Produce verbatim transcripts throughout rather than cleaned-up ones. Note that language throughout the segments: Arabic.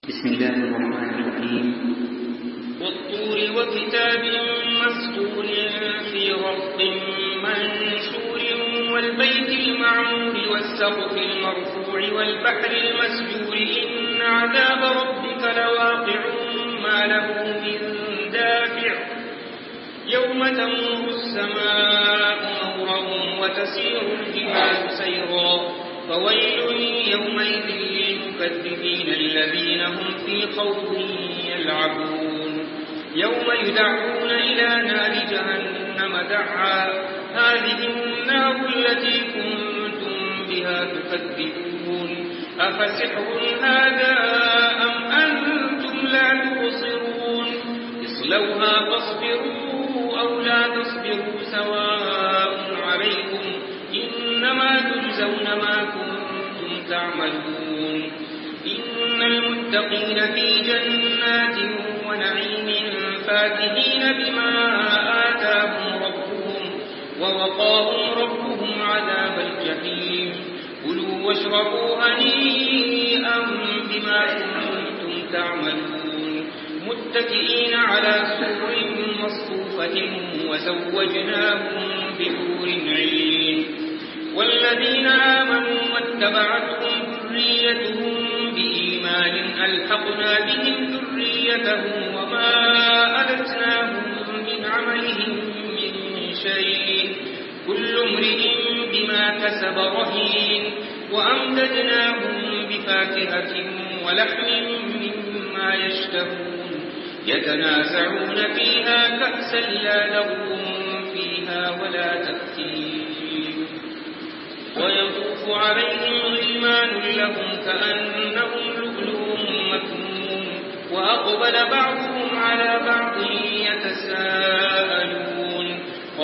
بسم الله الرحمن الرحيم. والطور وكتاب مسطور في رق منشور والبيت المعمور والسقف المرفوع والبحر المسجور إن عذاب ربك لواقع ما له من دافع يوم تمور السماء مورا وتسير الجبال سيرا فويل يومئذ للمكذبين الذين هم في خوض يلعبون يوم يدعون إلى نار جهنم دعا هذه النار التي كنتم بها تكذبون أفسحر هذا أم أنتم لا تبصرون اصلوها فاصبروا أو لا تصبروا سواء عليكم إنما تجزون ما كنتم تعملون إن المتقين في جنات ونعيم فاكهين بما آتاهم ربهم ووقاهم ربهم عذاب الجحيم كلوا واشربوا هنيئا بما كنتم تعملون متكئين على سرر مصفوفة وزوجناهم بحور عين والذين آمنوا واتبعتهم ذريتهم بإيمان ألحقنا بهم ذريتهم وما ألتناهم من عملهم من شيء كل امرئ بما كسب رهين وأمددناهم بفاكهة ولحم مما يشتهون يتنازعون فيها كأسا لا لغو فيها ولا تأثيم ويطوف عليهم غلمان لهم كأنهم لؤلؤ مكنون وأقبل بعضهم على بعض يتساءلون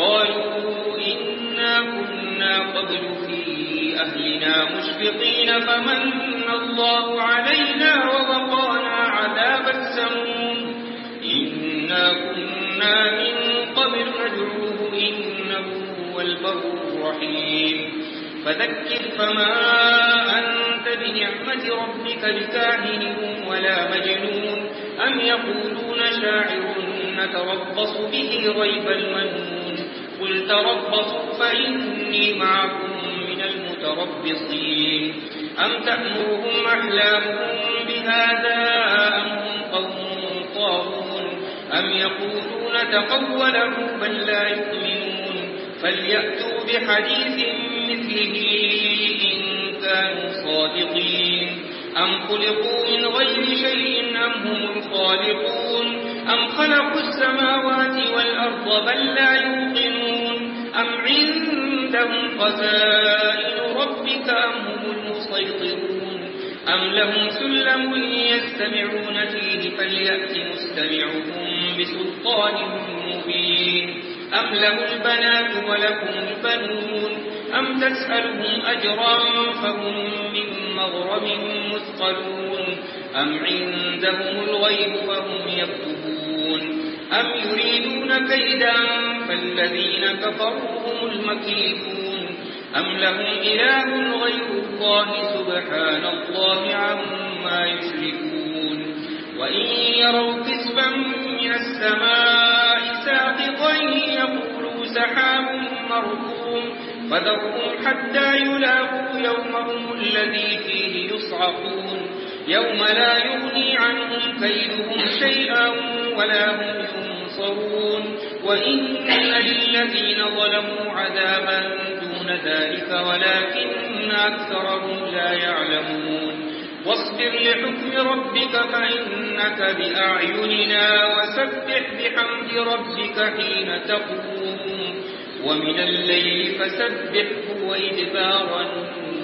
قالوا إنا كنا قبل في أهلنا مشفقين فمن الله علينا ووقانا عذاب السموم إنا كنا من قبل ندعوه إنه هو البر الرحيم فذكر فما أنت بنعمة ربك بكاهن ولا مجنون أم يقولون شاعر نتربص به ريب المنون قل تربصوا فإني معكم من المتربصين أم تأمرهم أحلامهم بهذا أم هم قوم طاغون أم يقولون تقوله بل لا يؤمنون فليأتوا بحديث مثله إن كانوا صادقين أم خلقوا من غير شيء أم هم الخالقون أم خلقوا السماوات والأرض بل لا يوقنون أم عندهم خزائن ربك أم هم المسيطرون أم لهم سلم يستمعون فيه فليأت مستمعهم بسلطان مبين أم لهم البنات ولكم البنون أم تسألهم أجرا فهم من مغرم مثقلون أم عندهم الغيب فهم يكتبون أم يريدون كيدا فالذين كفروا هم المكيدون أم لهم إله غير الله سبحان الله عما يشركون وإن يروا كسفا من السماء ساقطا يقولوا سحاب مركوم فذرهم حتى يلاقوا يومهم الذي فيه يصعقون يوم لا يغني عنهم كيدهم شيئا ولا هم ينصرون وإن للذين ظلموا عذابا دون ذلك ولكن أكثرهم لا يعلمون واصبر لحكم ربك فإنك بأعيننا وسبح بحمد ربك حين تقوم ومن الليل فسبحه وإدبار النجوم